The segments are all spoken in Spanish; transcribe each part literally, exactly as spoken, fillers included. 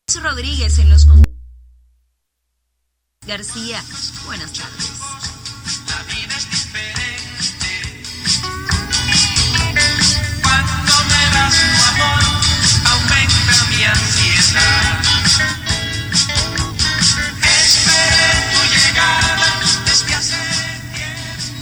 Rodríguez en los García, buenas tardes. La vida es diferente. Cuando me das tu amor, aumenta mi ansiedad. Esperé tu llegada desde hace tiempo.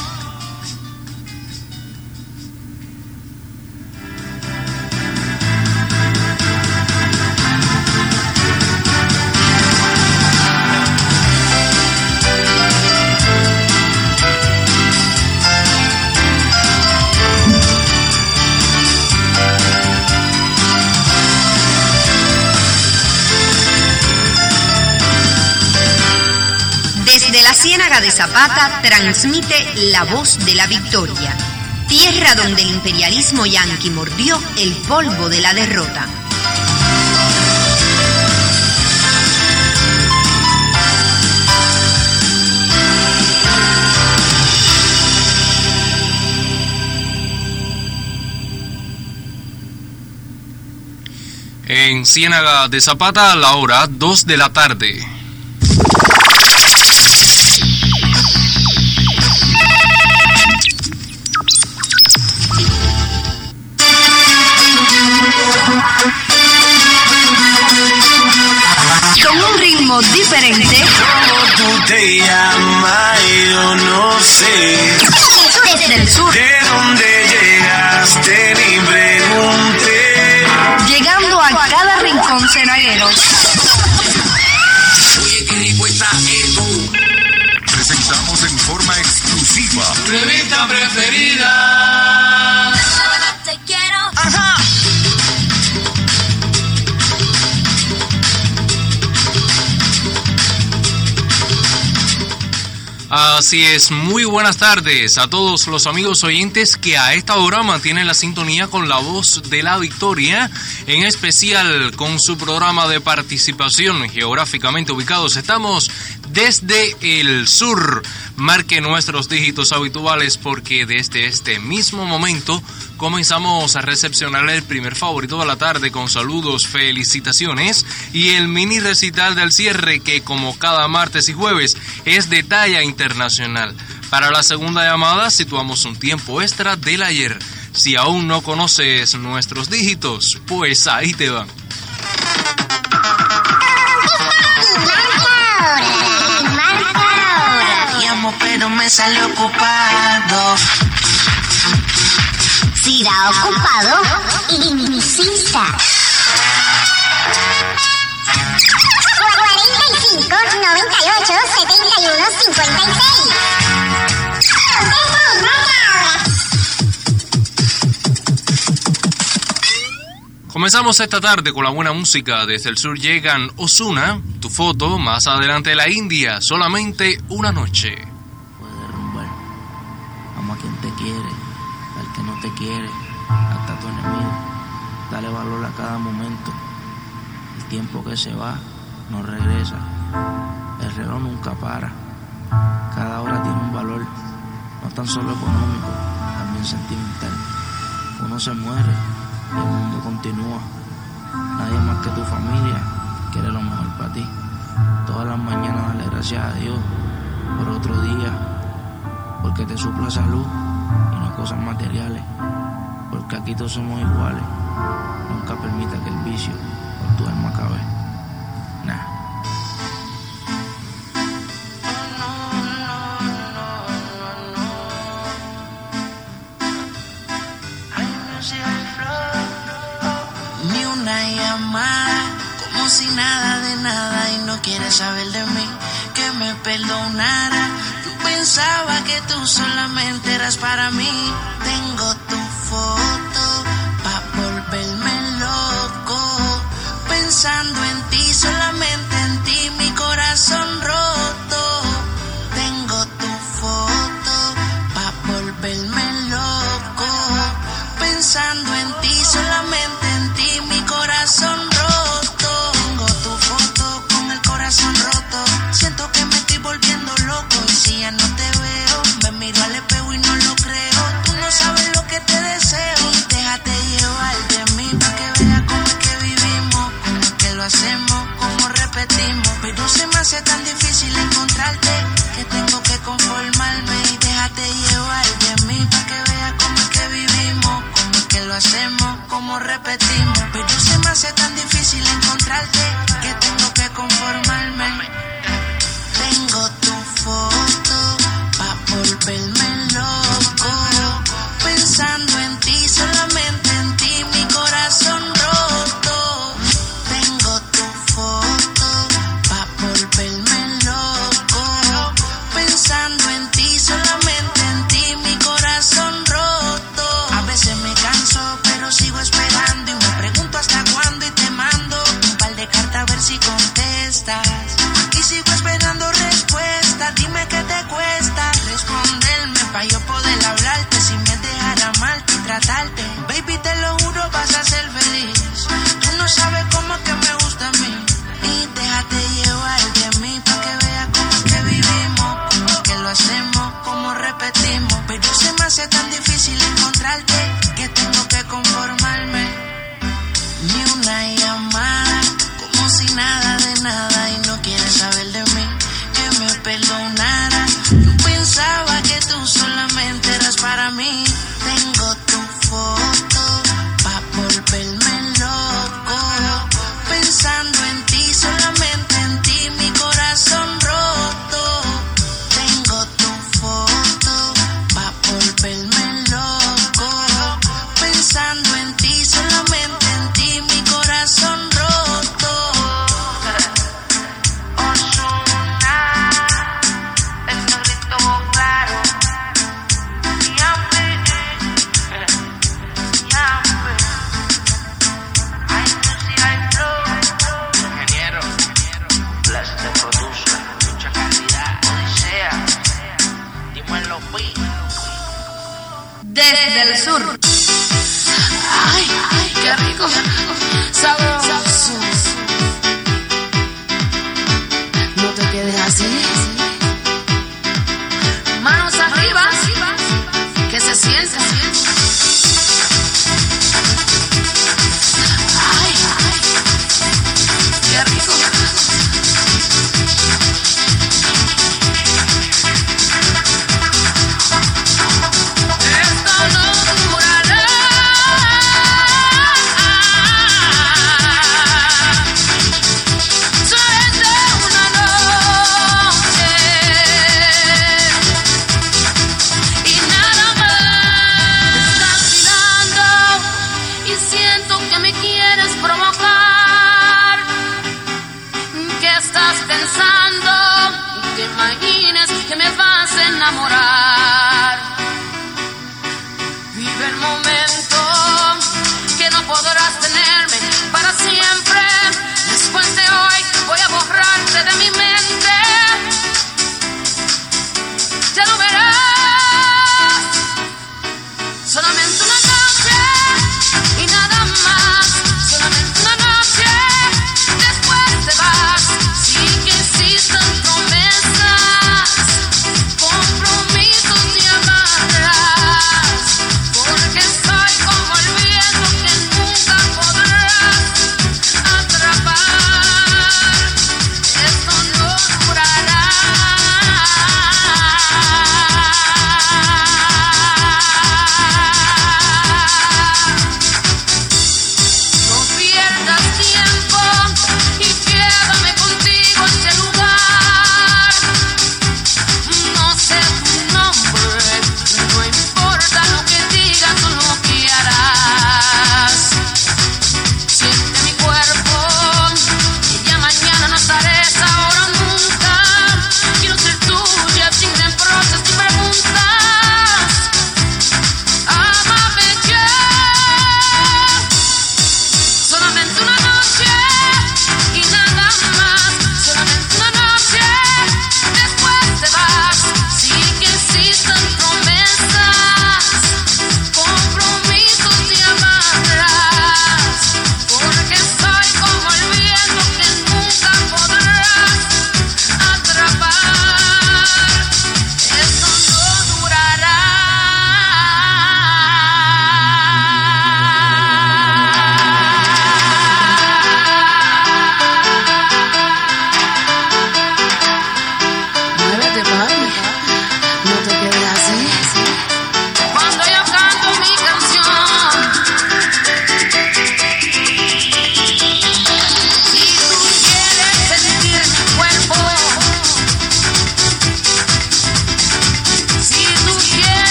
Desde la Ciénaga de Zapata transmite La Voz de la Victoria, tierra donde el imperialismo yanqui mordió el polvo de la derrota. En Ciénaga de Zapata, a la hora dos de la tarde. Con un ritmo diferente. ¿Cómo tú te llamas? Yo no sé. Desde el sur. ¿De dónde llegaste? Ni pregunté. Llegando a cada rincón cenaguero. Oye, qué rico está esto. Presentamos en forma exclusiva Tu revista preferida. Te quiero. Ajá. Así es, muy buenas tardes a todos los amigos oyentes que a esta hora mantienen la sintonía con La Voz de la Victoria, en especial con su programa de participación geográficamente ubicados. Estamos desde el sur. Marque nuestros dígitos habituales porque desde este mismo momento comenzamos a recepcionar el primer favorito de la tarde con saludos, felicitaciones y el mini recital del cierre que, como cada martes y jueves, es de talla internacional. Para la segunda llamada situamos un tiempo extra del ayer. Si aún no conoces nuestros dígitos, pues ahí te van. Pero me sale ocupado. Si da ocupado, insista. cuarenta y cinco, noventa y ocho, setenta y uno, cincuenta y seis. Comenzamos esta tarde con la buena música. Desde el sur llegan Ozuna, Tu Foto, más adelante La India, Solamente una Noche. Puede derrumbar, amo a quien te quiere, al que no te quiere, hasta tu enemigo. Dale valor a cada momento. El tiempo que se va no regresa. El reloj nunca para. Cada hora tiene un valor, no tan solo económico, también sentimental. Uno se muere y el mundo continúa. Nadie más que tu familia quiere lo mejor para ti. Todas las mañanas dale gracias a Dios por otro día, porque te supla salud y no cosas materiales, porque aquí todos somos iguales. Nunca permita que el vicio por tu alma acabe. Nah. Ni una llamada, como si nada de nada, y no quieres saber de mí, que me perdonara. Yo pensaba que tú solamente eras para mí. Tengo tu foto pa' volverme loco, pensando en ti, solamente en ti, mi corazón roto. Tengo tu foto pa' volverme loco, pensando en ti, solamente en ti, mi corazón roto. Tengo tu foto con el corazón roto, siento que me estoy volviendo loco. Y si ya no te veo, me miro al espejo y no lo creo. Tú no sabes lo que te deseo, y déjate llevar de mí, pa' que veas cómo es que vivimos, cómo es que lo hacemos. repetimos. Pero se me hace tan difícil encontrarte que tengo que conformarme y déjate llevar de mí pa' que veas cómo es que vivimos, cómo es que lo hacemos, cómo repetimos. Pero se me hace tan difícil encontrarte que tengo que conformarme. Tengo tu foto pa' volverme loco, pensando en ti, solamente en ti, mi corazón roto. Tengo tu foto pa' volverme loco, pensando en ti, solamente en ti, mi corazón roto. A veces me canso, pero sigo esperando y me pregunto hasta cuándo y te mando un par de cartas a ver si contestas. Aquí sigo esperando respuesta, dime qué te cuesta responderme pa' yo poder hablarte sin me dejar amarte y tratarte. Baby, te lo juro, vas a ser feliz. Tú no sabes cómo que me gusta a mí. Y déjate llevar de mí pa' que veas cómo es que vivimos, cómo es que lo hacemos, cómo repetimos. Pero se me hace tan difícil encontrarte que tengo que conformarme. Ni una llamada, como si nada de nada y no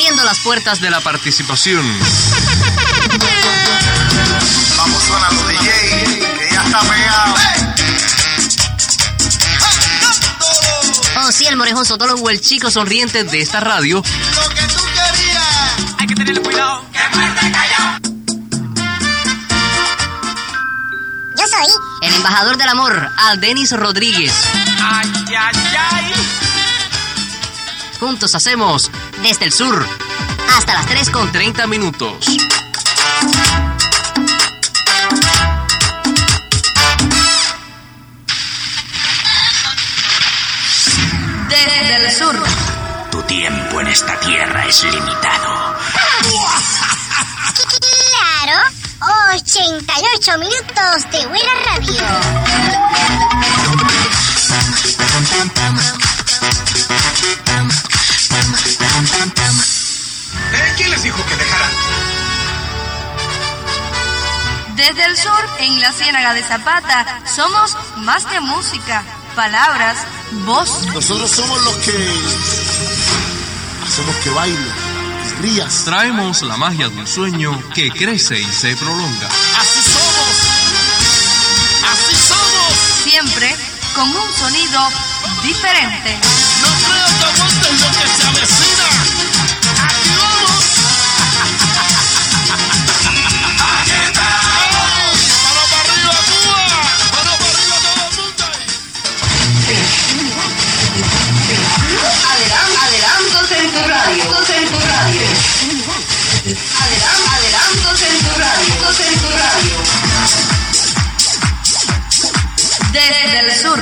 abriendo las puertas de la participación. Vamos, suena los D J, que ya está pegado. Oh, sí, el morejón sotólogo, el chico sonriente de esta radio. Lo que tú querías. Hay que tenerle cuidado. Que muerde callado. Yo soy El embajador del amor, Aldenis Rodríguez. Ay, ay, ay. Juntos hacemos Desde el Sur hasta las tres con treinta minutos. Desde el Sur. Tu tiempo en esta tierra es limitado. Claro, ochenta y ocho minutos de buena radio. ¿Eh? ¿Quién les dijo que dejaran? Desde el sur, en la Ciénaga de Zapata, somos más que música, palabras, voz. Nosotros somos los que hacemos que baile, que rías. Traemos la magia de un sueño que crece y se prolonga. Así somos, así somos. Siempre con un sonido diferente. No creo que aguantes lo que se avecina. Aquí vamos. Aquí estamos. Mano para arriba, Cuba. Mano para arriba, todo el mundo. Adelan- Adelantos en tu radio. Adelantos en tu radio. Adelan- Adelantos en tu radio. Adelantos en tu radio. Desde el sur.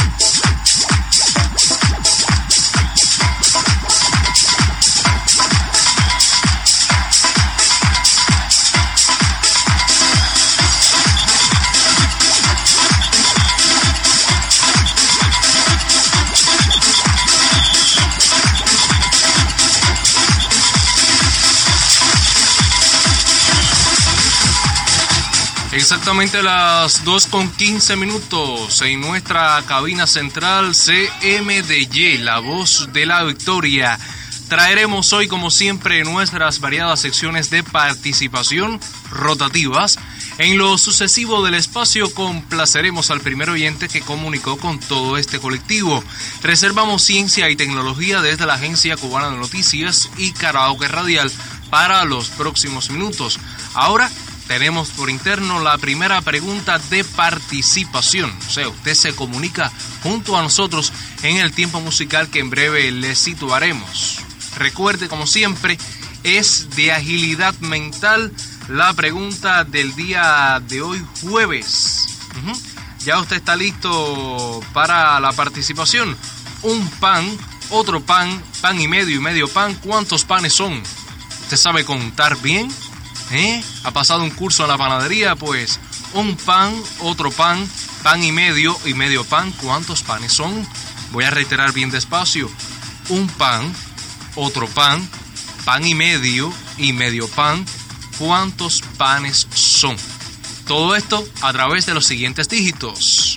Exactamente las dos con quince minutos en nuestra cabina central C M D Y, la voz de la victoria. Traeremos hoy, como siempre, nuestras variadas secciones de participación rotativas. En lo sucesivo del espacio complaceremos al primer oyente que comunicó con todo este colectivo. Reservamos ciencia y tecnología desde la Agencia Cubana de Noticias y Karaoke Radial para los próximos minutos. Ahora tenemos por interno la primera pregunta de participación. O sea, usted se comunica junto a nosotros en el tiempo musical que en breve le situaremos. Recuerde, como siempre, es de agilidad mental la pregunta del día de hoy, jueves. Uh-huh. ¿Ya usted está listo para la participación? Un pan, otro pan, pan y medio y medio pan. ¿Cuántos panes son? ¿Usted sabe contar bien? ¿Eh? ¿Ha pasado un curso en la panadería? Pues un pan, otro pan, pan y medio y medio pan. ¿Cuántos panes son? Voy a reiterar bien despacio. Un pan, otro pan, pan y medio y medio pan. ¿Cuántos panes son? Todo esto a través de los siguientes dígitos.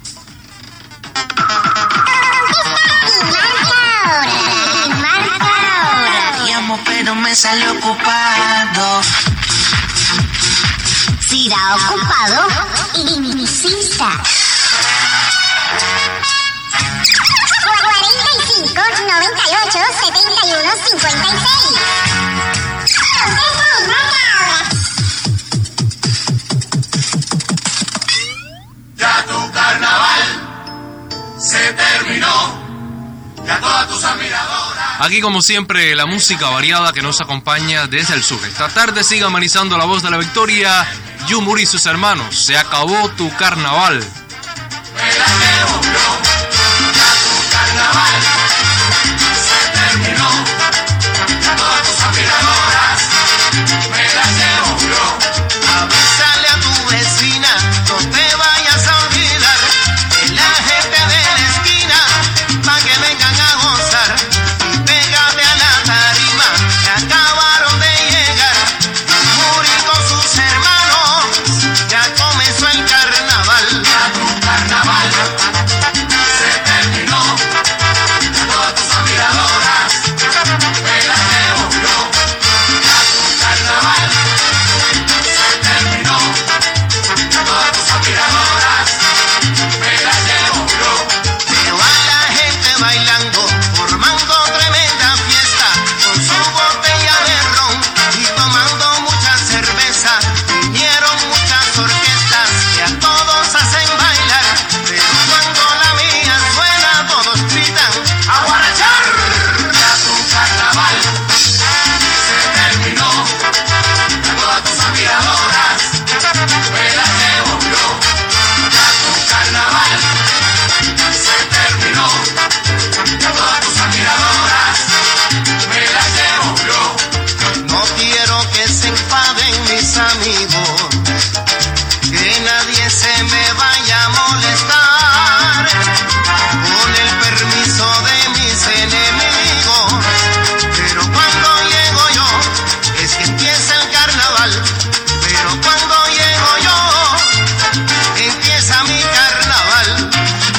Llamo pero me sale ocupado. Si da ocupado, insista. cuarenta y cinco, noventa y ocho, setenta y uno, cincuenta y seis. Ya tu carnaval se terminó. Ya todas tus admiradoras. Aquí, como siempre, la música variada que nos acompaña desde el sur. Esta tarde sigue amenizando la voz de la victoria. Yumuri y sus hermanos. Se acabó tu carnaval. Me la llevo yo. Ya tu carnaval se terminó. Ya todas tus admiradoras me la llevo yo. Avísale a tu vecina, no te vayas a olvidar de la gente de la esquina, pa' que vengan a gozar. Y pégate a la tarima, que acabaron de llegar. Muri con sus hermanos, ya comenzó el carnaval. Ya tu carnaval con mis amigos, que nadie se me vaya a molestar, con el permiso de mis enemigos. Pero cuando llego yo, es que empieza el carnaval. Pero cuando llego yo, empieza mi carnaval.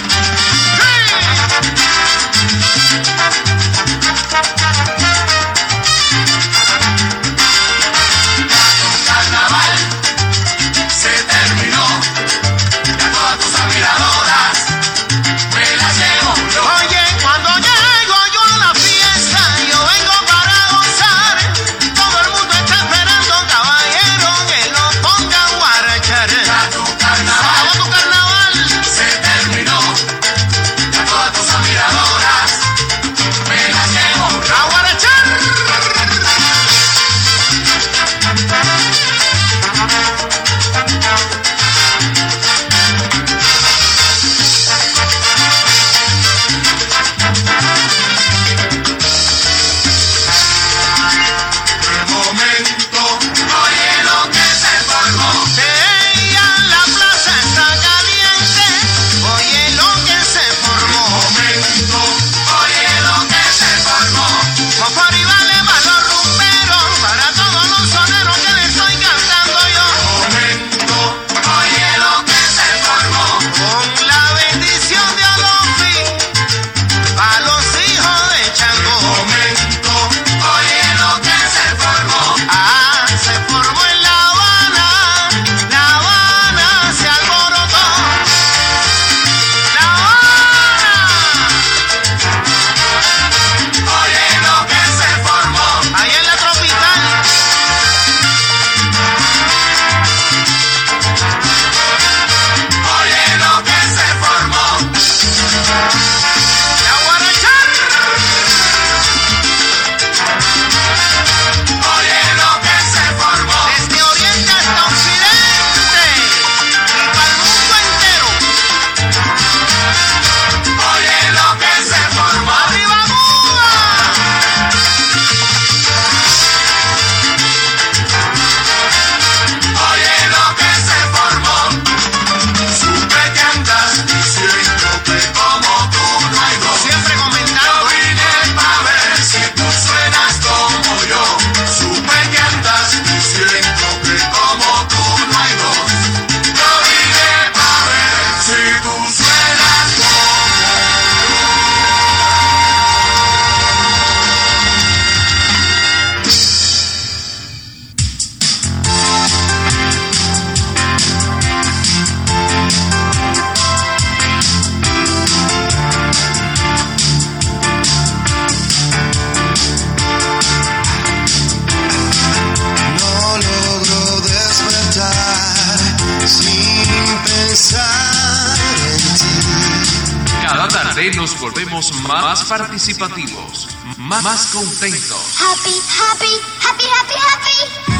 Carnaval se terminó, ya todas tus admiradoras me las llevo yo. Oye, cuando llego yo a la fiesta, yo vengo para gozar. Todo el mundo está esperando, caballero, que lo ponga a guarachar. Ya tu Se carnaval acabó tu carnaval. se terminó, ya todas tus admiradoras me las llevo yo. A guarachar. De momento, oye lo que se formó. Ella, la plaza está caliente. Oye lo que se De formó. momento, oye lo que se formó. Por y vale para los rumberos, para todos los soneros que le estoy cantando yo. Momento, oye lo que se formó. Con la bendición de Olofi, a los hijos de Chango. Momento, oye lo que se formó. Ah, se formó en La Habana, La Habana se alborotó. La Habana, Oye lo que se formó. ahí en la tropical. Oye lo que se formó. La guarachar. Oye lo que se formó. Desde oriente hasta occidente y para el mundo entero. Oye lo que se formó. ¡Arriba, Cuba! Oye lo que se formó. Supe que andas diciendo que como tú no hay dos. Siempre Yo comentando. vine pa' ver si tú suenas como yo. Supe que andas diciendo que como tú no hay dos. Yo vine pa' ver si tú suenas como No logro despertar sin pensar en ti. Cada tarde nos volvemos más participativos, más, más contentos. Happy, happy, happy, happy,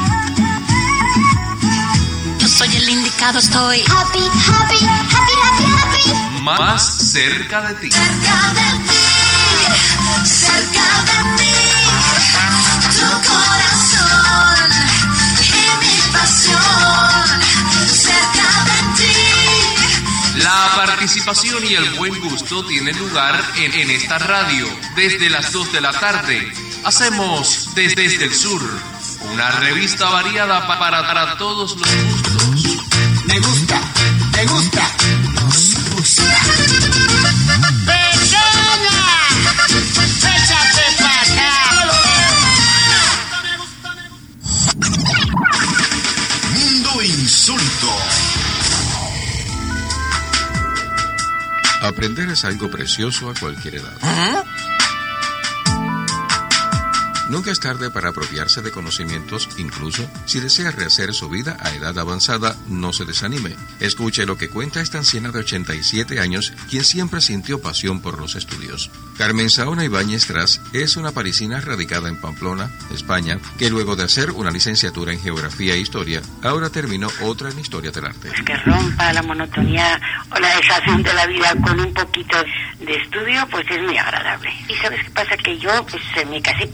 happy. Yo soy el indicado, estoy Happy, happy, happy, happy, happy. Más cerca de ti. cerca de ti, cerca de mí. Tu corazón y mi pasión, cerca de ti. La participación y el buen gusto tienen lugar en, en esta radio. Desde las dos de la tarde hacemos Desde, desde el Sur, una revista variada pa- para, para todos los gustos. Me gusta, me gusta, nos gusta. ¡Pequeña! ¡Échate pa' acá! Mundo Insólito. Aprender es algo precioso a cualquier edad. Nunca es tarde para apropiarse de conocimientos, incluso si desea rehacer su vida a edad avanzada, no se desanime. Escuche lo que cuenta esta anciana de ochenta y siete años, quien siempre sintió pasión por los estudios. Carmen Saona Ibáñez Tras es una parisina radicada en Pamplona, España, que luego de hacer una licenciatura en Geografía e Historia, ahora terminó otra en Historia del Arte. Que rompa la monotonía o la desazón de la vida con un poquito de estudio, pues es muy agradable. Y ¿sabes qué pasa? Que yo pues me casé pronto, como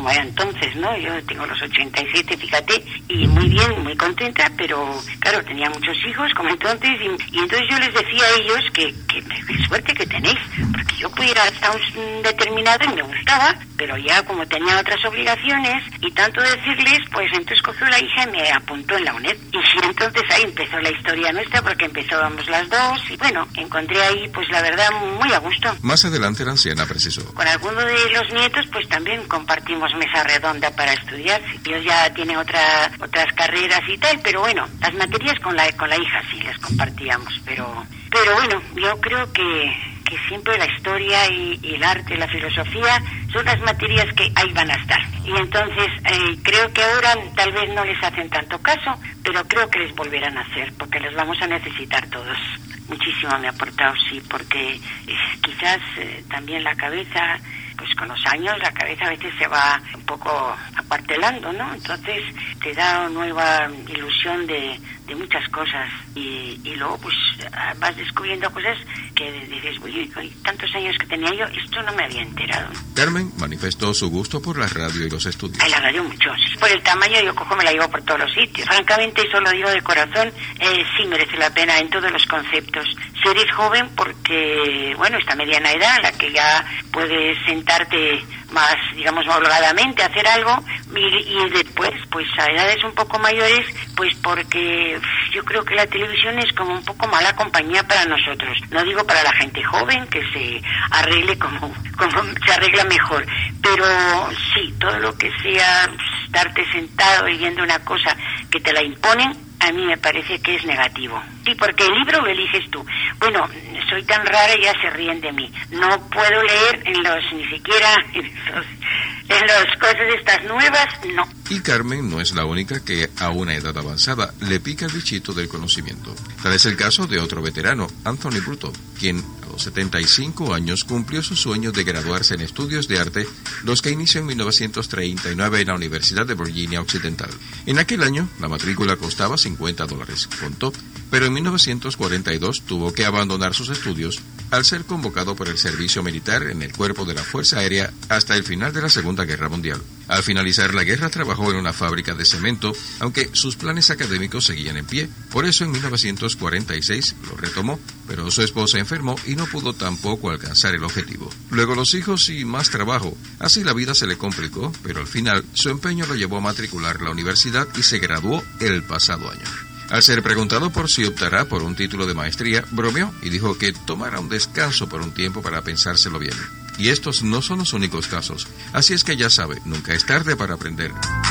como era entonces, ¿no? Yo tengo los ochenta y siete, fíjate, y muy bien, muy contenta, pero claro, tenía muchos hijos como entonces, y, y entonces yo les decía a ellos que, que, que suerte que tenéis, porque yo pudiera hasta un determinado y me gustaba, pero ya como tenía otras obligaciones y tanto decirles, pues entonces cogió la hija y me apuntó en la UNED. Y entonces ahí empezó la historia nuestra, porque empezábamos las dos, y bueno, encontré ahí, pues la verdad, muy a gusto. Más adelante la anciana precisó: con alguno de los nietos, pues también compartimos mesa redonda para estudiar. Ellos ya tienen otra, otras carreras y tal, pero bueno, las materias con la con la hija sí las compartíamos, pero pero bueno, yo creo que que siempre la historia y, y el arte, la filosofía, son las materias que ahí van a estar. Y entonces eh, creo que ahora tal vez no les hacen tanto caso, pero creo que les volverán a hacer, porque los vamos a necesitar todos. Muchísimo me ha aportado, sí, porque eh, quizás eh, también la cabeza, pues con los años la cabeza a veces se va un poco acuartelando, ¿no? Entonces te da nueva ilusión de, de muchas cosas y, y luego pues vas descubriendo cosas que dices, uy, uy, tantos años que tenía yo, esto no me había enterado. Carmen manifestó su gusto por la radio y los estudios. Ay, la radio mucho, sí. Por el tamaño yo cojo, me la llevo por todos los sitios. Francamente, eso lo digo de corazón, eh, sí merece la pena en todos los conceptos. Si eres joven, porque, bueno, esta mediana edad, la que ya puedes sentarte más, digamos, holgadamente a hacer algo, y, y después, pues a edades un poco mayores, pues porque yo creo que la televisión es como un poco mala compañía para nosotros. No digo para la gente joven, que se arregle como, como se arregla mejor, pero sí, todo lo que sea estarte sentado y viendo una cosa que te la imponen, a mí me parece que es negativo. Sí, porque el libro lo eliges tú. Bueno, soy tan rara y ya se ríen de mí. No puedo leer en los, ni siquiera en los, en las cosas estas nuevas, no. Y Carmen no es la única que a una edad avanzada le pica el bichito del conocimiento. Tal es el caso de otro veterano, Anthony Bruto, quien a los setenta y cinco años cumplió su sueño de graduarse en estudios de arte, los que inició en mil novecientos treinta y nueve en la Universidad de Virginia Occidental. En aquel año, la matrícula costaba cincuenta dólares, contó, pero en mil novecientos cuarenta y dos tuvo que abandonar sus estudios al ser convocado por el servicio militar en el cuerpo de la Fuerza Aérea hasta el final de la Segunda Guerra Mundial. Al finalizar la guerra trabajó en una fábrica de cemento, aunque sus planes académicos seguían en pie. Por eso en mil novecientos cuarenta y seis lo retomó, pero su esposa enfermó y no pudo tampoco alcanzar el objetivo. Luego los hijos y más trabajo. Así la vida se le complicó, pero al final su empeño lo llevó a matricular la universidad y se graduó el pasado año. Al ser preguntado por si optará por un título de maestría, bromeó y dijo que tomara un descanso por un tiempo para pensárselo bien. Y estos no son los únicos casos, así es que ya sabe, nunca es tarde para aprender.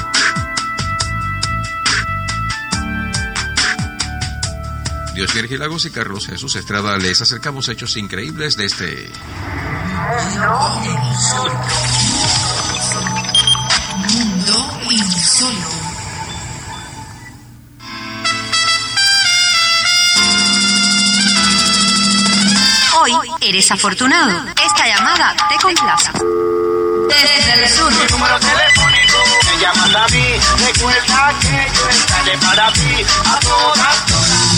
Dios Miguel Lagos y Carlos Jesús Estrada les acercamos hechos increíbles de este... Mundo insólito. Hoy eres afortunado. Esta llamada te complace. Desde el sur. Mi número telefónico, me llamas a mí. Recuerda que yo estaré para ti a todas horas.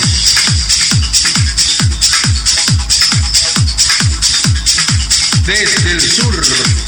Desde el sur.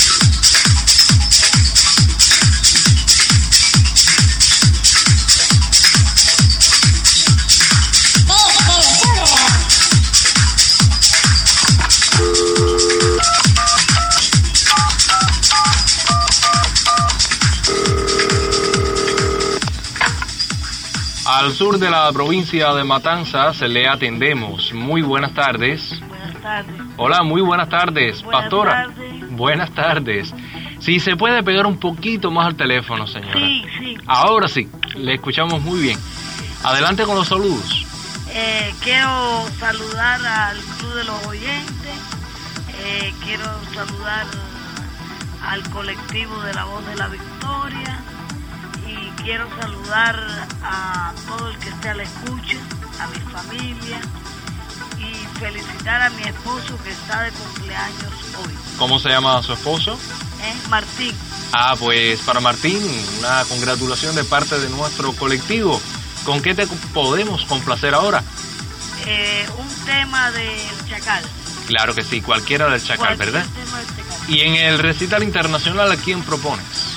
Al sur de la provincia de Matanzas le atendemos. Muy buenas tardes. Buenas tardes. Hola, muy buenas tardes, Buenas pastora. tardes. Buenas tardes. Si se puede pegar un poquito más al teléfono, señora. Sí, sí. Ahora sí, le escuchamos muy bien. Adelante con los saludos. Eh, quiero saludar al Club de los Oyentes. Eh, quiero saludar al colectivo de La Voz de la Victoria. Y quiero saludar a todo el que esté a la escucha, a mi familia. Y felicitar a mi esposo que está de cumpleaños hoy. ¿Cómo se llama su esposo? ¿Eh? Martín. Ah, pues para Martín, una congratulación de parte de nuestro colectivo. ¿Con qué te podemos complacer ahora? Eh, un tema del Chacal. Claro que sí, cualquiera del Chacal, Cualquier ¿verdad? tema del Chacal. Y en el recital internacional, ¿a quién propones?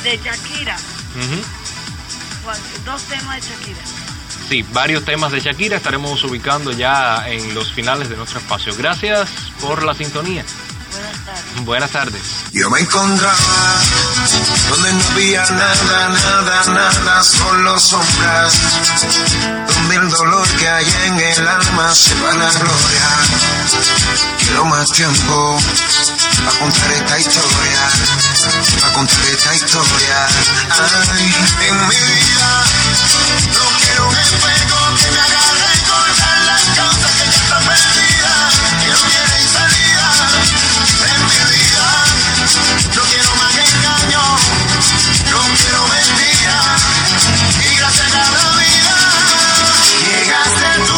de Shakira. Uh-huh. Dos temas de Shakira. Sí, varios temas de Shakira estaremos ubicando ya en los finales de nuestro espacio. Gracias por la sintonía. Buenas tardes. Buenas tardes. Yo me encontraba donde no había nada, nada, nada, solo sombras. Donde el dolor que hay en el alma se va a la gloria. Quiero más tiempo para contar esta historia, para contar esta historia. Ay, en mi vida no quiero un espejo que me haga recordar las cosas que ya están perdidas, que no tienen salida. En mi vida no quiero más engaño, no quiero mentiras, y gracias a la vida llegaste tú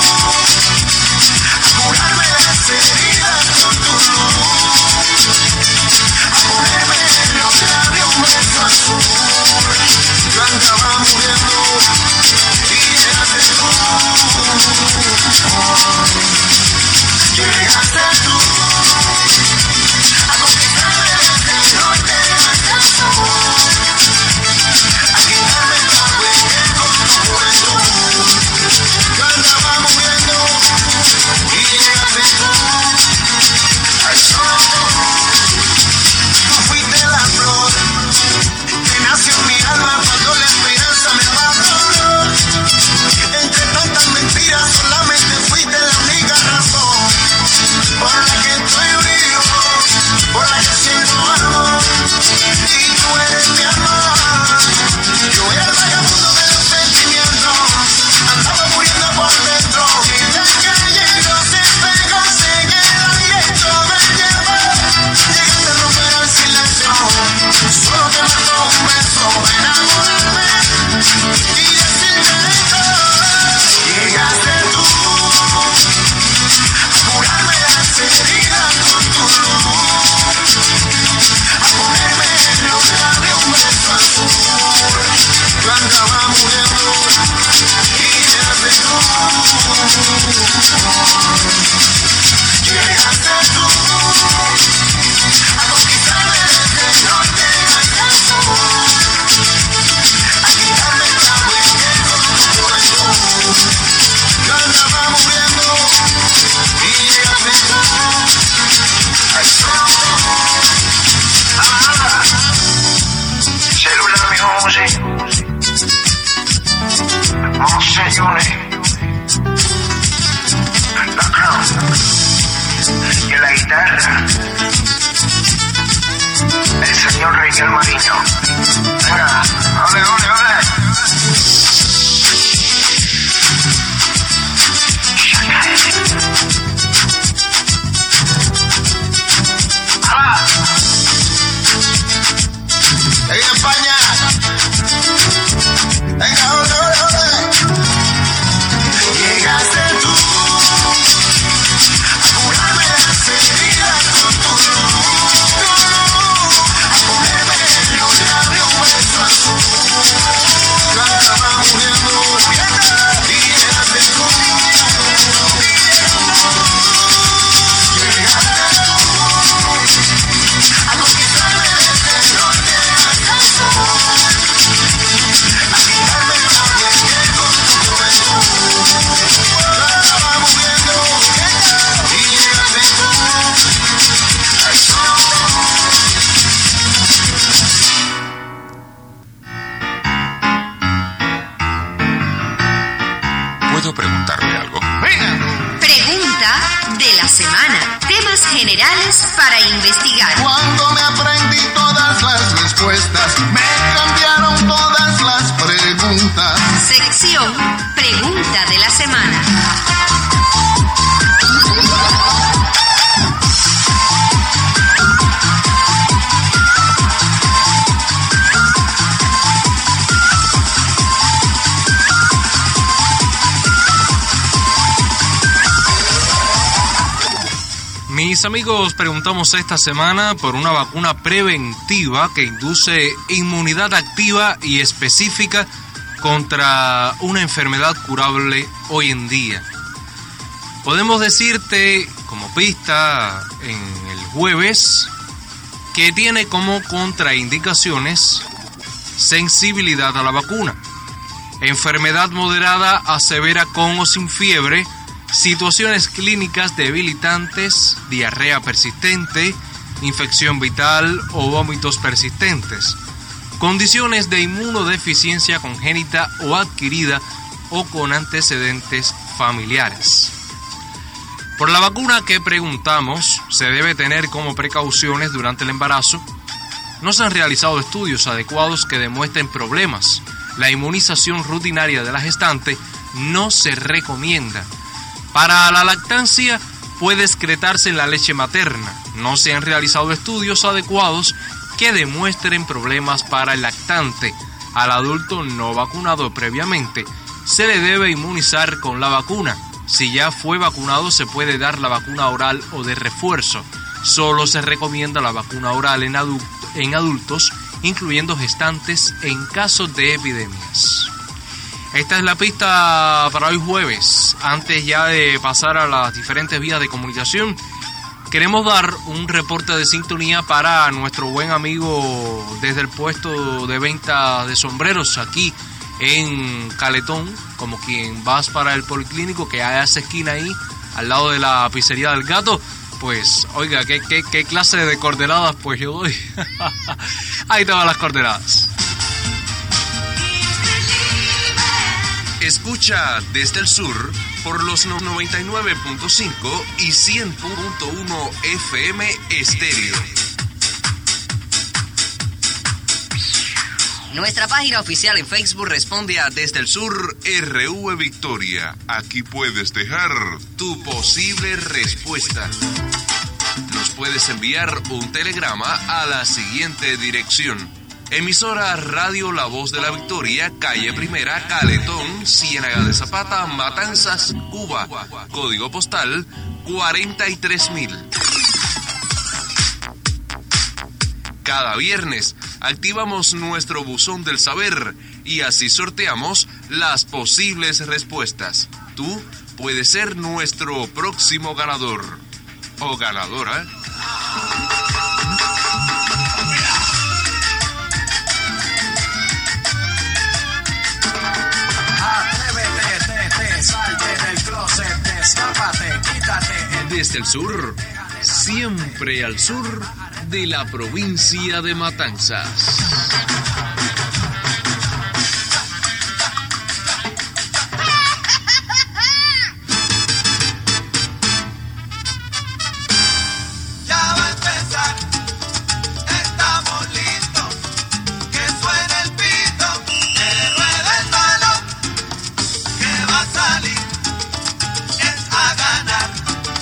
a curarme las heridas con tu luz, a ponerme en los labios un beso azul. Yo andaba muriendo y llegaste tú, llegaste tú a conquistarme desde el norte hasta el sur, a quitarme la huella con tu juventud. Yo andaba muriendo y llegaste tú, ay solo tú fuiste la flor que nació en mi alma cuando la esperanza me abandonó. Entre tantas mentiras solamente fuiste la única razón por la que estoy vivo, por la que siento amor, y tú eres mi amor. Yo era el vagabundo de los sentimientos, andaba muriendo por dentro, y la calle los espejos en el aliento me llevó. Llegaste a romper el silencio, solo te mandó un beso para enamorarme y decirte esto. Llegaste tú a curarme las heridas con tu luz, a ponerme en los labios un beso azul. Yo andaba muriendo y llegaste tú, llegaste tú a conquistarme desde el norte hasta el sur, a quitarme la huella con tu juventud. Yo andaba muriendo y llegaste tú, ay solo. Ah, Cellular Music, Monseñone, la crown y la guitarra, el señor Reynel Mariño. Venga, ole, ole, ole. ¡Hala! En España. Venga, ole, ole, ole. Llegaste tú a curarme las heridas con tu luz, a ponerme en los labios un beso azul. Yo andaba muriendo y llegaste tú, llegaste tú a conquistarme desde el norte hasta el sur, a quitarme la huella con tu juventud. Yo andaba muriendo y llegaste tú, ay solo. ¿Puedo preguntarle algo? Pregunta de la semana. Temas generales para investigar. Cuando me aprendí todas las respuestas, me cambiaron todas las preguntas. Sección Pregunta de la semana. Mis amigos, preguntamos esta semana por una vacuna preventiva que induce inmunidad activa y específica contra una enfermedad curable hoy en día. Podemos decirte, como pista en el jueves, que tiene como contraindicaciones sensibilidad a la vacuna, enfermedad moderada a severa con o sin fiebre, situaciones clínicas debilitantes, diarrea persistente, infección vital o vómitos persistentes, condiciones de inmunodeficiencia congénita o adquirida o con antecedentes familiares. Por la vacuna que preguntamos, se debe tener como precauciones durante el embarazo. No se han realizado estudios adecuados que demuestren problemas. La inmunización rutinaria de la gestante no se recomienda. Para la lactancia puede excretarse en la leche materna. No se han realizado estudios adecuados que demuestren problemas para el lactante. Al adulto no vacunado previamente se le debe inmunizar con la vacuna. Si ya fue vacunado, se puede dar la vacuna oral o de refuerzo. Solo se recomienda la vacuna oral en, adu- en adultos, incluyendo gestantes, en casos de epidemias. Esta es la pista para hoy jueves. Antes ya de pasar a las diferentes vías de comunicación, queremos dar un reporte de sintonía para nuestro buen amigo desde el puesto de venta de sombreros aquí en Caletón, como quien vas para el policlínico que hay esa esquina ahí, al lado de la pizzería del Gato. Pues, oiga, ¿qué, qué, qué clase de coordenadas pues yo doy? Ahí te van las coordenadas. Escucha desde el sur por los noventa y nueve punto cinco y cien punto uno F M estéreo. Nuestra página oficial en Facebook responde a Desde el Sur R V Victoria. Aquí puedes dejar tu posible respuesta. Nos puedes enviar un telegrama a la siguiente dirección: emisora Radio La Voz de la Victoria, calle Primera, Caletón, Ciénaga de Zapata, Matanzas, Cuba. Código postal cuarenta y tres mil. Cada viernes activamos nuestro buzón del saber y así sorteamos las posibles respuestas. Tú puedes ser nuestro próximo ganador o ganadora. Atrévete, te, te, salte del closet, escápate, quítate el... Desde el sur, siempre al sur de la provincia de Matanzas. Ya va a empezar, estamos listos, que suene el pito, que ruede el balón, que va a salir, es a ganar.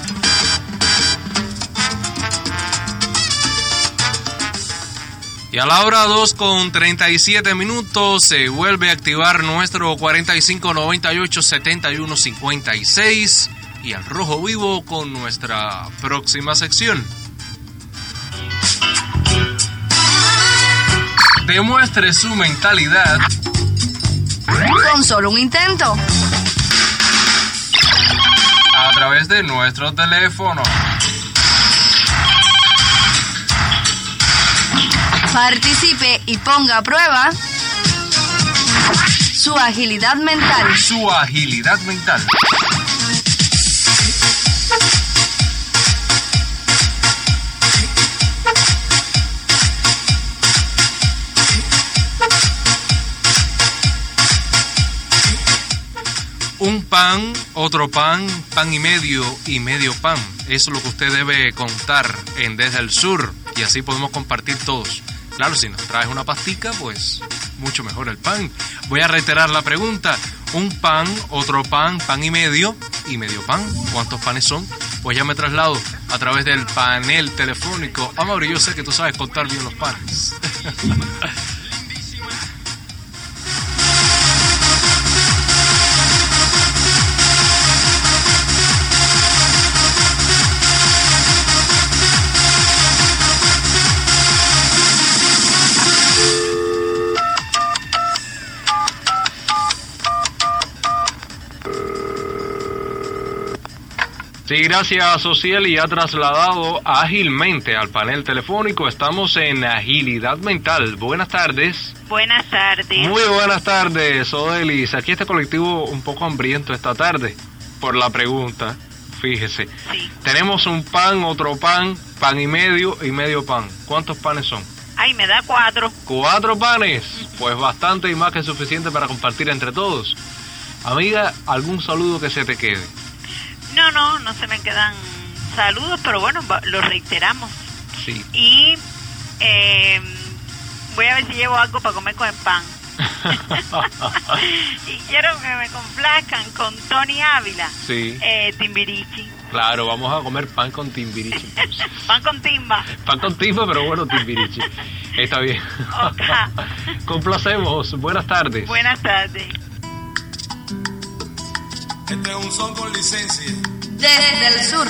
Y a la hora dos con treinta y siete minutos se vuelve a activar nuestro cuarenta y cinco noventa y ocho setenta y uno cincuenta y seis y al rojo vivo con nuestra próxima sección. Demuestre su mentalidad con solo un intento a través de nuestro teléfono. Participe y ponga a prueba su agilidad mental. Su agilidad mental. Un pan, otro pan, pan y medio y medio pan. Eso es lo que usted debe contar en Desde el Sur y así podemos compartir todos. Claro, si nos traes una pastica, pues mucho mejor el pan. Voy a reiterar la pregunta. Un pan, otro pan, pan y medio y medio pan. ¿Cuántos panes son? Pues ya me traslado a través del panel telefónico. Amaury, yo sé que tú sabes contar bien los panes. Sí, gracias, Ociel, y ha trasladado ágilmente al panel telefónico. Estamos en Agilidad Mental. Buenas tardes. Buenas tardes. Muy buenas tardes, Odelis. Aquí este colectivo un poco hambriento esta tarde por la pregunta. Fíjese. Sí. Tenemos un pan, otro pan, pan y medio y medio pan. ¿Cuántos panes son? Ay, me da cuatro. ¿Cuatro panes? Pues bastante y más que suficiente para compartir entre todos. Amiga, ¿algún saludo que se te quede? No, no, no se me quedan saludos, pero bueno, lo reiteramos. Sí. Y eh, voy a ver si llevo algo para comer con el pan. Y quiero que me complazcan con Tony Ávila. Sí. Eh, Timbirichi. Claro, vamos a comer pan con Timbirichi. Pan con timba. Pan con timba, pero bueno, Timbirichi. Está bien. Okay. Complacemos. Buenas tardes. Buenas tardes. Este es un son con licencia. Desde el sur.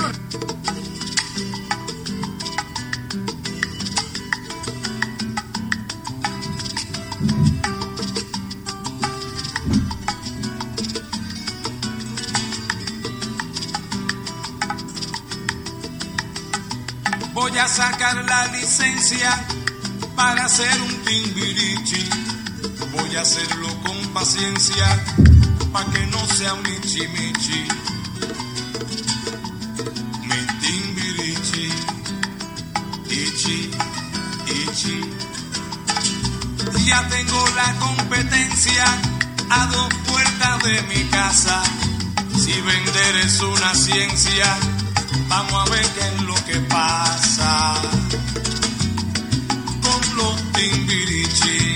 Voy a sacar la licencia para hacer un timbirichi. Voy a hacerlo con paciencia, pa' que no sea un michi-michi. Mi timbirichi, ichi, ichi. Ya tengo la competencia a dos puertas de mi casa. Si vender es una ciencia, vamos a ver qué es lo que pasa con los timbirichi.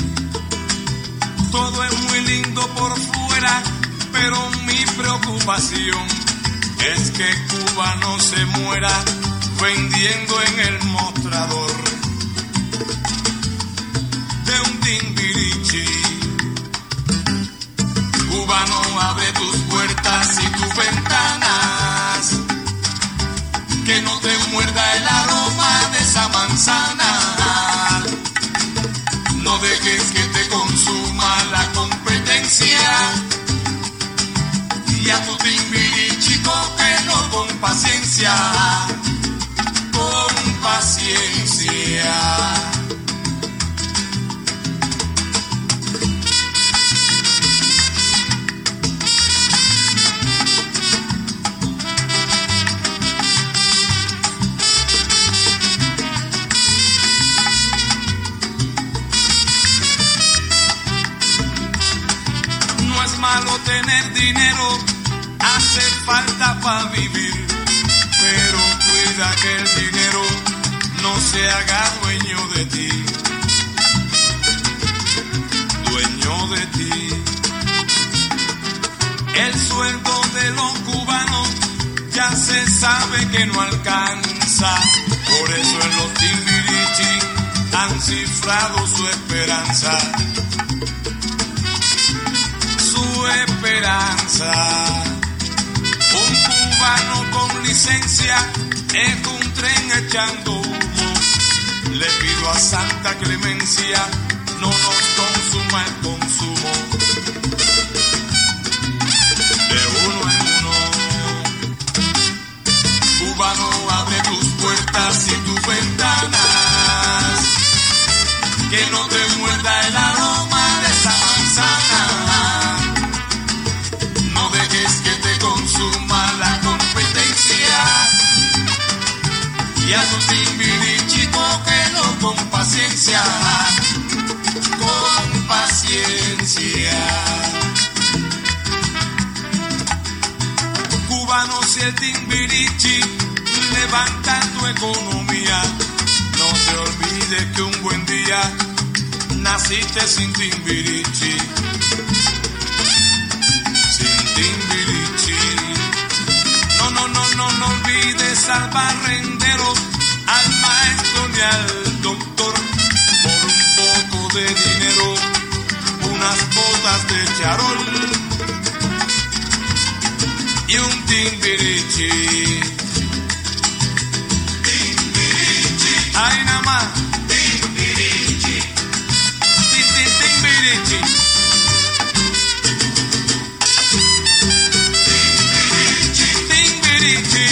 Todo es muy lindo por fuera, pero mi preocupación es que Cuba no se muera vendiendo en el mostrador de un timbirichi. Cubano, abre tus puertas y tus ventanas, que no te muerda el aroma de esa manzana. No dejes que te consuma la competencia, y a tu timbirichi cógelo con paciencia, con paciencia. Malo tener dinero, hace falta para vivir, pero cuida que el dinero no se haga dueño de ti, dueño de ti. El sueldo de los cubanos ya se sabe que no alcanza, por eso en los timbirichi han cifrado su esperanza. Su esperanza. Un cubano con licencia es un tren echando humo. Le pido a Santa Clemencia no nos consuma el consumo de uno en uno. Cubano, abre tus puertas y tus ventanas, que no te muerda el aroma de esa manzana. No dejes que te consuma la competencia, y a tu timbirichi cógelo con paciencia, con paciencia. Cubano, si el timbirichi levanta tu economía, no te olvides que un buen día naciste sin timbirichi. Timbirichi. No, no, no, no, no olvides al barrendero, al maestro ni al doctor. Por un poco de dinero, unas botas de charol y un timbirichi. Timbirichi. Ay, nada más. Timbirichi. Tim, tim, timbirichi. Timbirichi.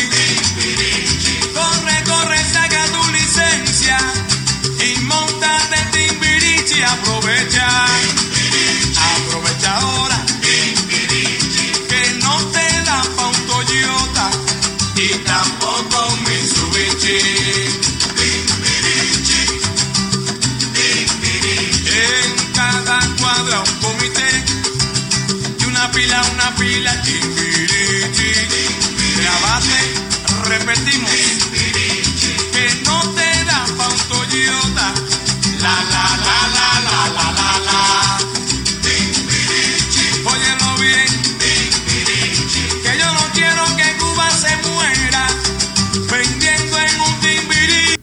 aceite y una pila, una pila, timbirichi. De a base, repetimos, que no te da pa' un Toyota. La, la, la, la, la, la, la, la. Timbirichi. Óyelo bien, timbirichi. Que yo no quiero que Cuba se muera vendiendo en un timbirichi.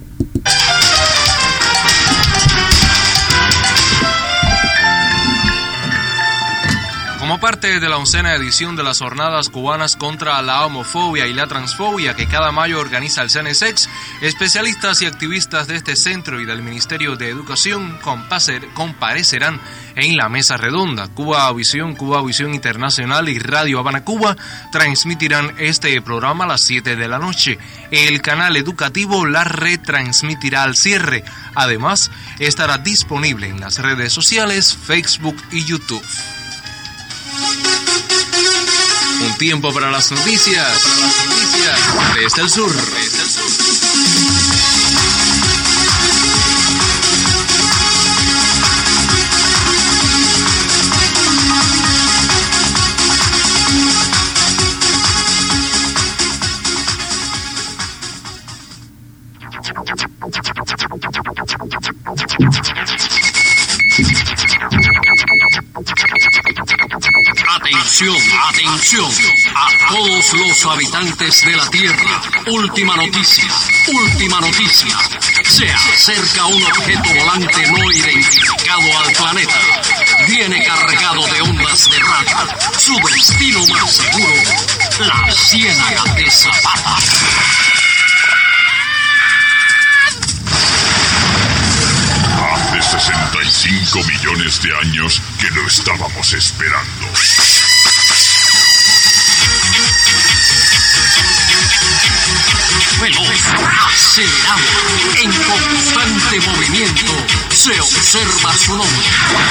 Como parte de la oncena edición de las jornadas cubanas contra la homofobia y la transfobia que cada mayo organiza el CENESEX, especialistas y activistas de este centro y del Ministerio de Educación comparecerán en la mesa redonda. Cuba Visión, Cuba Visión Internacional y Radio Habana Cuba transmitirán este programa a las siete de la noche. El canal educativo la retransmitirá al cierre. Además, estará disponible en las redes sociales, Facebook y YouTube. Un tiempo para las noticias, para las noticias desde el sur, desde el sur. Atención, atención a todos los habitantes de la Tierra. Última noticia, última noticia. Se acerca un objeto volante no identificado al planeta. Viene cargado de ondas de radio. Su destino más seguro, la Ciénaga de Zapata. Hace sesenta y cinco millones de años que lo estábamos esperando. Veloz, acelerado, en constante movimiento, se observa su nombre.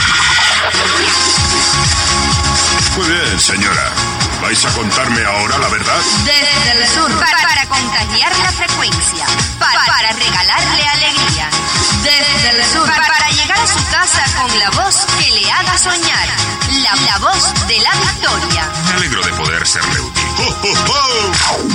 Muy bien, señora. ¿Vais a contarme ahora la verdad? Desde el sur, para, para contagiar la frecuencia, para, para regalarle alegría. Desde el sur, para, para llegar a su casa con la voz que le haga soñar. La, la voz de la victoria. Me alegro de poder serle útil. ¡Oh, oh, oh!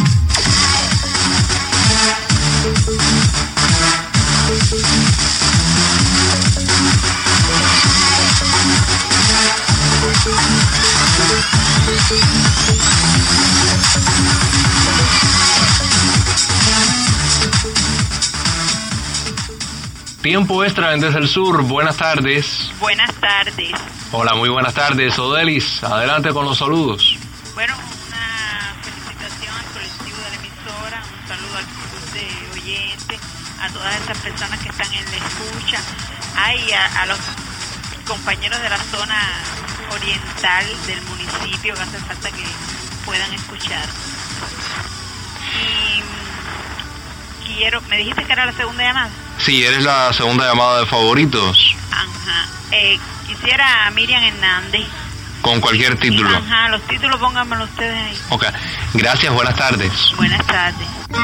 Tiempo extra en Desde el Sur, buenas tardes. Buenas tardes. Hola, muy buenas tardes, Odelis, adelante con los saludos. Bueno, una felicitación al colectivo de la emisora, un saludo al club de oyentes, a todas esas personas que están en la escucha, ay, a, a los compañeros de la zona oriental del municipio que hace falta que puedan escuchar. Y quiero, me dijiste que era la segunda llamada. Sí, eres la segunda llamada de favoritos. Ajá. Eh, quisiera a Miriam Hernández. Con cualquier título. Ajá, los títulos pónganmelo ustedes ahí. Ok, gracias, buenas tardes. Buenas tardes.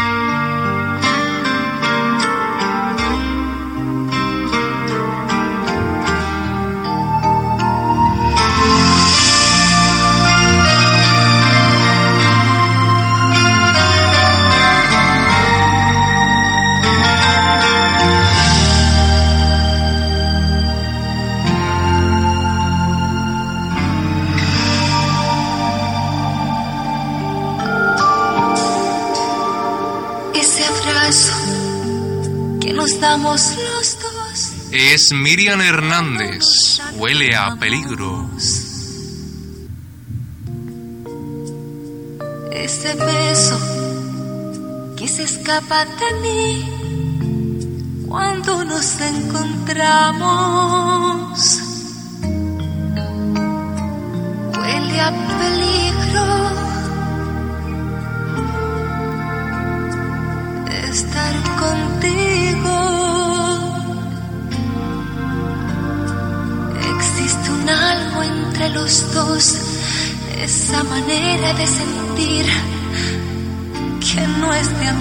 Damos los dos. Es Miriam Hernández, huele a peligro. Ese beso que se escapa de mí cuando nos encontramos, huele a peligro. Estar contigo. Existe un algo entre los dos, esa manera de sentir que no es de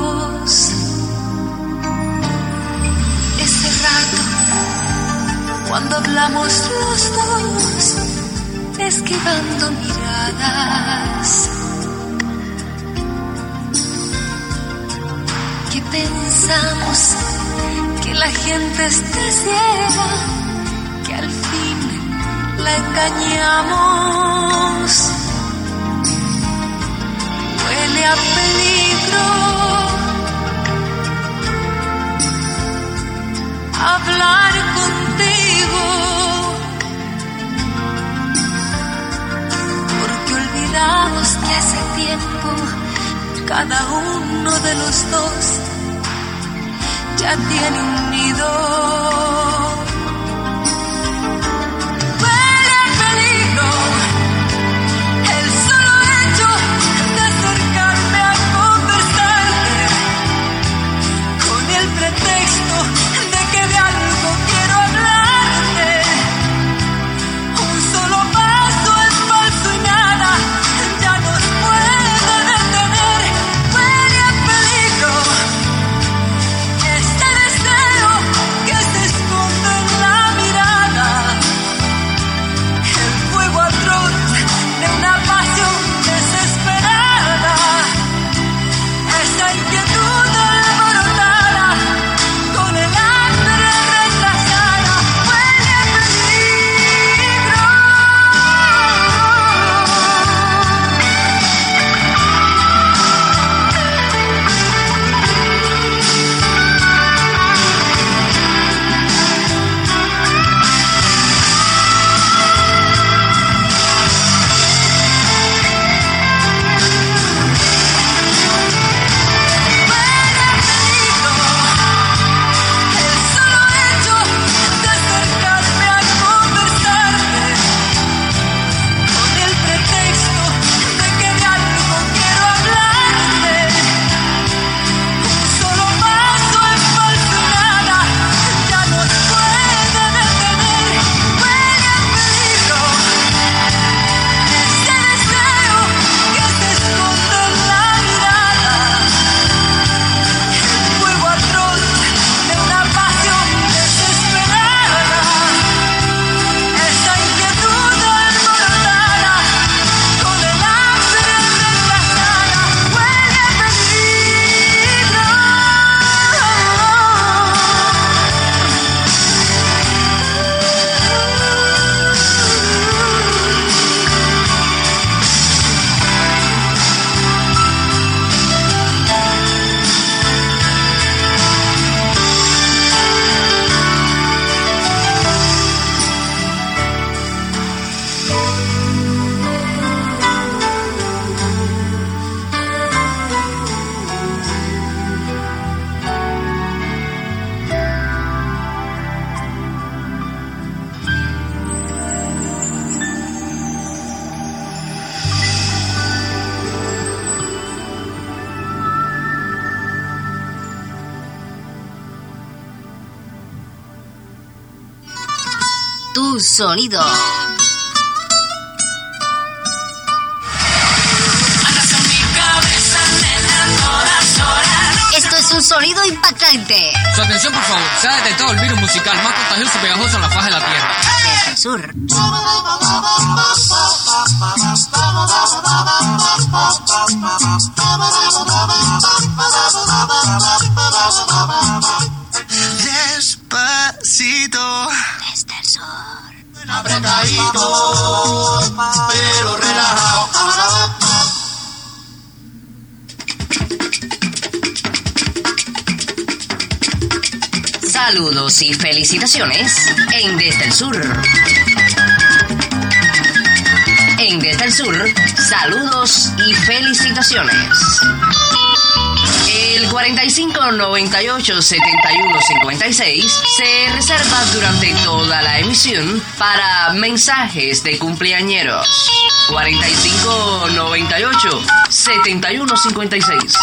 amigos. Ese rato cuando hablamos los dos, esquivando miradas. Que pensamos que la gente esté ciega, que al fin la engañamos. Huele a peligro hablar contigo, porque olvidamos que hace tiempo cada uno de los dos ya tiene un nido. Huele a peligro el solo hecho de acercarme a conversarte, con el pretexto de que de algo quiero hablarte. Un solo paso es falso y nada ya nos puede detener. Huele a peligro este deseo que se esconde en la mirada, el fuego atroz de una pasión desesperada, esa inquietud alborotada con el hambre retrasada. Huele a peligro. El solo hecho de acercarme a conversarte, con el pretexto de que de algo quiero hablarte. Un solo paso en falso y nada ya nos puede detener. Huele a peligro ese deseo que se esconde en la mirada, el fuego atroz de una pasión desesperada, esa inquietud alborotada con el hambre retrasada. Huele a peligro. Tu sonido. Esto es un sonido impactante. Su atención, por favor. Se ha detectado el virus musical más contagioso y pegajoso en la faz de la Tierra. Desde el sur. Despacito. Desde el sur. Apretadito, pero relajado. Saludos y felicitaciones en Desde el Sur. En Desde el Sur, saludos y felicitaciones. El cuarenta y cinco noventa y ocho setenta y uno cincuenta y seis se reserva durante toda la emisión para mensajes de cumpleañeros. cuarenta y cinco noventa y ocho setenta y uno cincuenta y seis.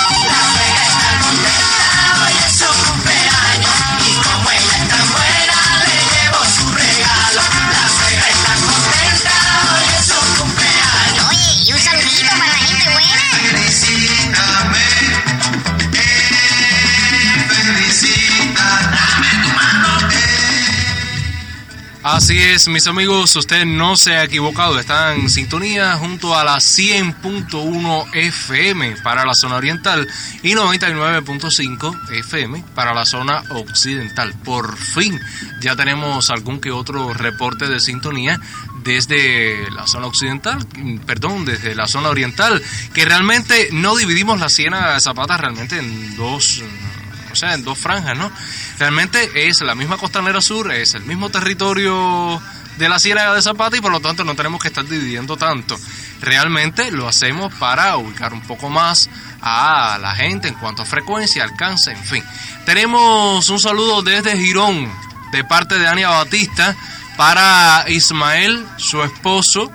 Así es, mis amigos, usted no se ha equivocado, está en sintonía junto a la cien punto uno F M para la zona oriental y noventa y nueve punto cinco F M para la zona occidental. Por fin ya tenemos algún que otro reporte de sintonía desde la zona occidental, perdón, desde la zona oriental, que realmente no dividimos la Ciénaga de Zapata realmente en dos, o sea, en dos franjas, ¿no? Realmente es la misma Costanera Sur, es el mismo territorio de la Ciénaga de Zapata y por lo tanto no tenemos que estar dividiendo tanto. Realmente lo hacemos para ubicar un poco más a la gente en cuanto a frecuencia, alcance, en fin. Tenemos un saludo desde Girón de parte de Ania Batista para Ismael, su esposo,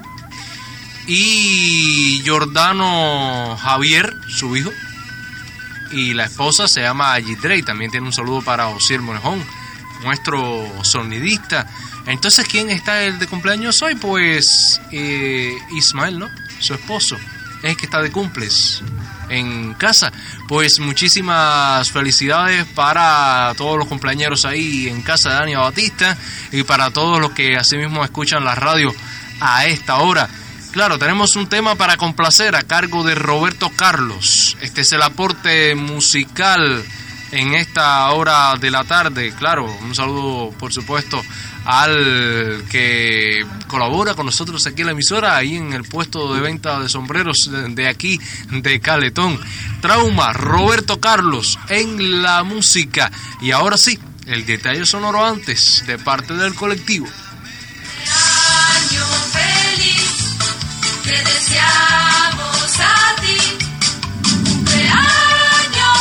y Jordano Javier, su hijo. Y la esposa se llama Yidrey. También tiene un saludo para Osiel Monejón, nuestro sonidista. Entonces, ¿quién está el de cumpleaños hoy? Pues eh, Ismael, ¿no? Su esposo es el que está de cumples en casa. Pues muchísimas felicidades para todos los cumpleañeros ahí en casa de Ania Batista y para todos los que asimismo escuchan la radio a esta hora. Claro, tenemos un tema para complacer a cargo de Roberto Carlos. Este es el aporte musical en esta hora de la tarde. Claro, un saludo, por supuesto, al que colabora con nosotros aquí en la emisora, ahí en el puesto de venta de sombreros de aquí, de Caletón. Trauma, Roberto Carlos en la música. Y ahora sí, el detalle sonoro antes, de parte del colectivo. Año feliz. Te deseamos a ti, cumpleaños,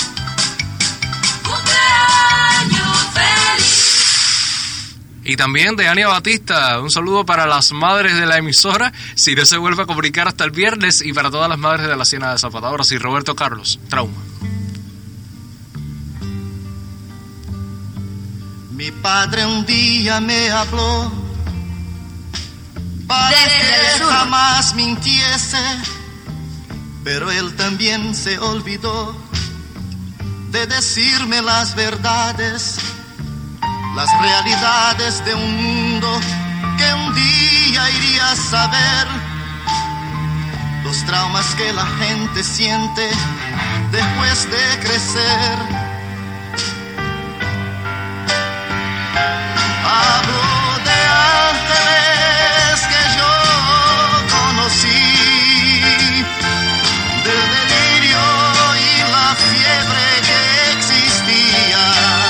cumpleaños feliz. Y también de Ania Batista, un saludo para las madres de la emisora, si no se vuelve a comunicar hasta el viernes, y para todas las madres de la Ciénaga de Zapata. Ahora sí, Roberto Carlos, Trauma. Mi padre un día me habló para que jamás mintiese, pero él también se olvidó de decirme las verdades, las realidades de un mundo que un día iría a saber, los traumas que la gente siente después de crecer. Hablo de ángeles que yo conocí, del delirio y la fiebre que existía,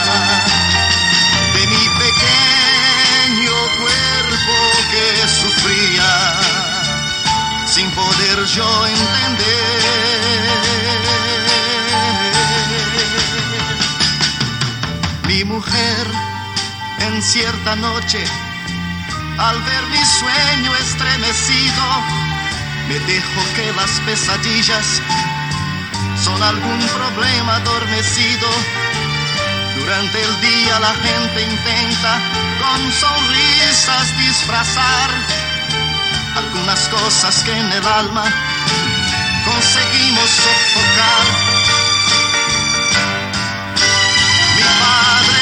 de mi pequeño cuerpo que sufría, sin poder yo entender. Mi mujer en cierta noche, al ver mi sueño estremecido, me dijo que las pesadillas son algún problema adormecido. Durante el día la gente intenta con sonrisas disfrazar algunas cosas que en el alma conseguimos sofocar. Mi padre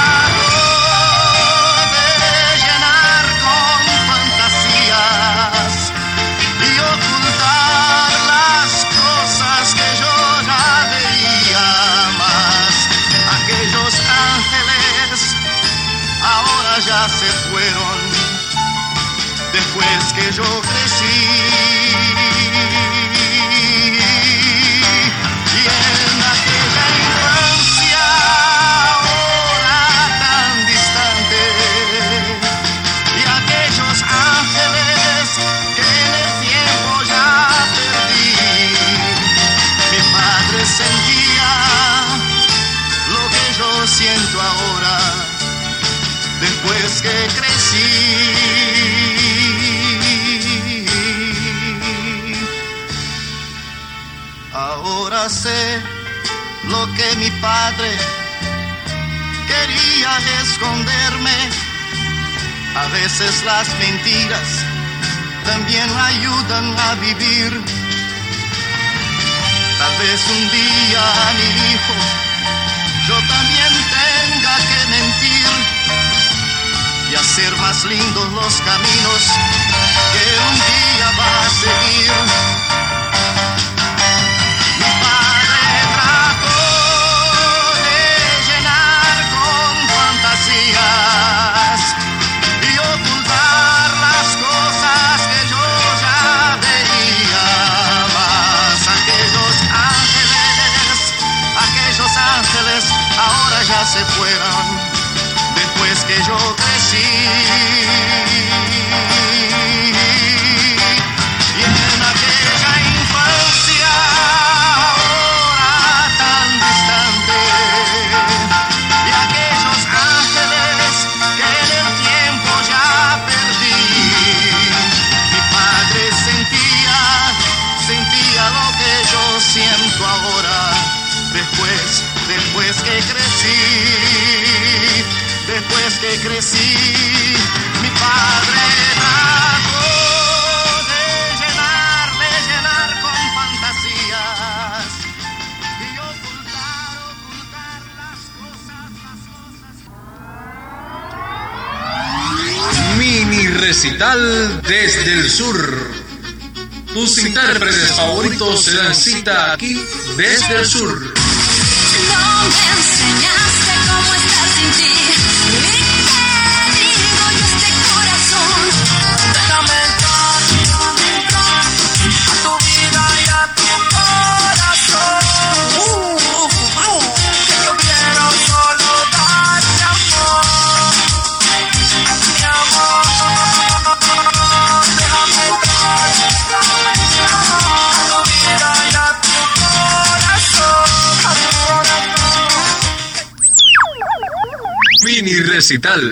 ya se fueron después que yo crecí, y en aquella infancia ahora tan distante, y aquellos ángeles que en el tiempo ya perdí, mi padre sentía lo que yo siento ahora después que crecí. Ahora sé lo que mi padre quería esconderme. A veces las mentiras también ayudan a vivir. Tal vez un día, mi hijo, yo también tenga que mentir y hacer más lindos los caminos que un día va a seguir. Mi padre trató de llenar con fantasías y ocultar las cosas que yo ya veía, mas aquellos ángeles, aquellos ángeles ahora ya se fueron después que yo crecí. Y en aquella infancia ahora tan distante, y aquellos ángeles que en el tiempo ya perdí, mi padre sentía, sentía lo que yo siento ahora, después, después que crecí, después que crecí, mi padre trató de llenar, de llenar con fantasías y ocultar, ocultar las cosas, las cosas. Mini recital desde el sur. Tus intérpretes favoritos se dan cita aquí desde el sur. No me enseñaste cómo estar sin ti. Y te digo yo este corazón. Déjame entrar, déjame entrar a tu vida y a tu corazón. Uh, uh, uh, que yo quiero solo darte amor. Mi amor, déjame entrar, déjame entrar a tu vida y a tu corazón, a tu corazón. Mini recital.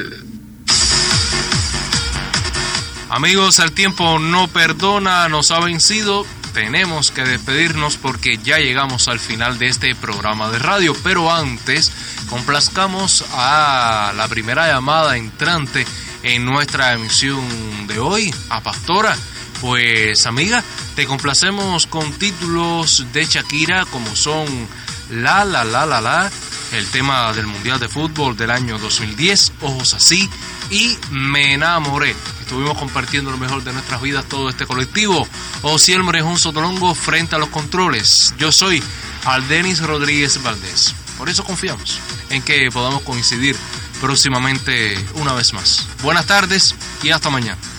Amigos, el tiempo no perdona, nos ha vencido. Tenemos que despedirnos porque ya llegamos al final de este programa de radio. Pero antes, complazcamos a la primera llamada entrante en nuestra emisión de hoy, a Pastora. Pues, amiga, te complacemos con títulos de Shakira como son La La La La La, el tema del Mundial de Fútbol del año dos mil diez, Ojos Así, y Me Enamoré. Estuvimos compartiendo lo mejor de nuestras vidas, todo este colectivo. Osiel Morejón Sotolongo frente a los controles. Yo soy Aldenis Rodríguez Valdés. Por eso confiamos en que podamos coincidir próximamente una vez más. Buenas tardes y hasta mañana.